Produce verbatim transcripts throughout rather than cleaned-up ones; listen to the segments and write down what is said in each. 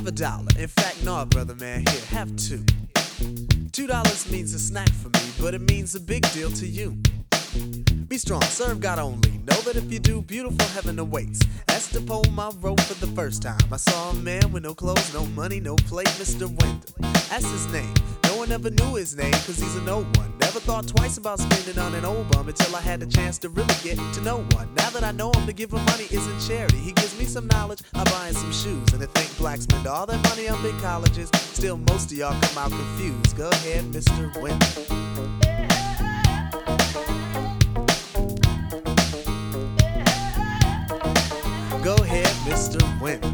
a dollar. In fact, no, brother man, here, have two. Two dollars means a snack for me, but it means a big deal to you. Be strong, serve God only. Know that if you do, beautiful heaven awaits. That's the poem I wrote for the first time. I saw a man with no clothes, no money, no plate, Mister Wendell. That's his name. No one ever knew his name, cause he's an old one. Never thought twice about spending on an old bum until I had the chance to really get to know one. Now that I know him, to give him money isn't charity. He gives me some knowledge, I buy him some shoes. And to think blacks spend all their money on big colleges, still most of y'all come out confused. Go ahead, Mister Wendell. Go ahead, Mister Wendell.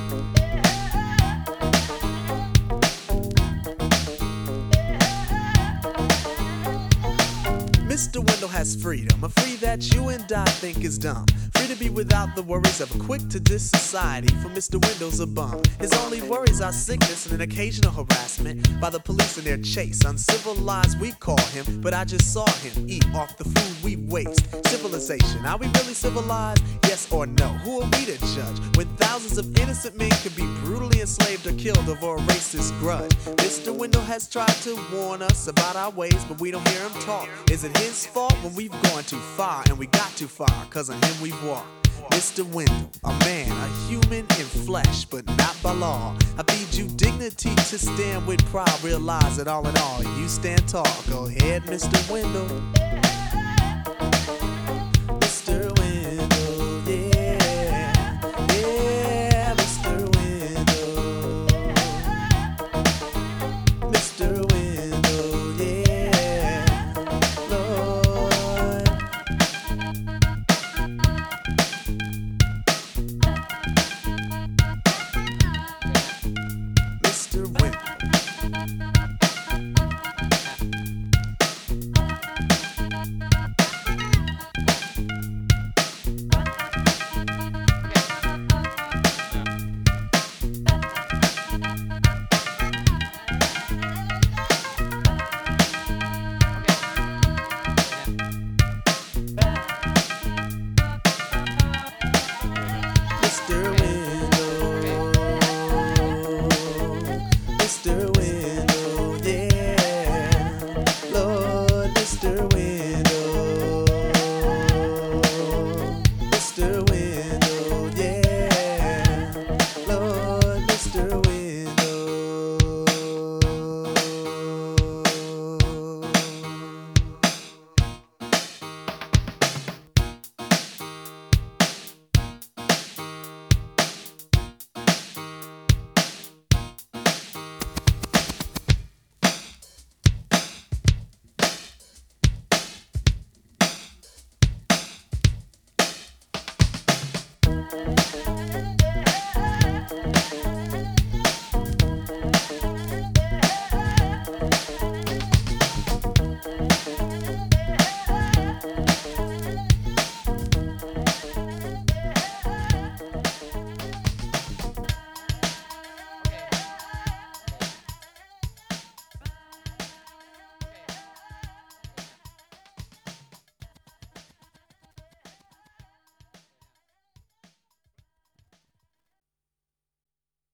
Mister Wendell has freedom, a free that you and I think is dumb. Free to be without the worries of a quick-to-diss society, for Mister Wendell's a bum. His only worries are sickness and an occasional harassment by the police in their chase. Uncivilized we call him, but I just saw him eat off the food we waste. Civilization, are we really civilized? Yes or no? Who are we to judge when thousands of innocent men could be brutally enslaved or killed over a racist grudge? Mister Wendell has tried to warn us about our ways, but we don't hear him talk. Is it his fault when we've gone too far and we got too far? Cause on him we've walked. Mister Wendell, a man, a human in flesh, but not by law. I feed you dignity to stand with pride. Realize that all in all, you stand tall. Go ahead, Mister Wendell.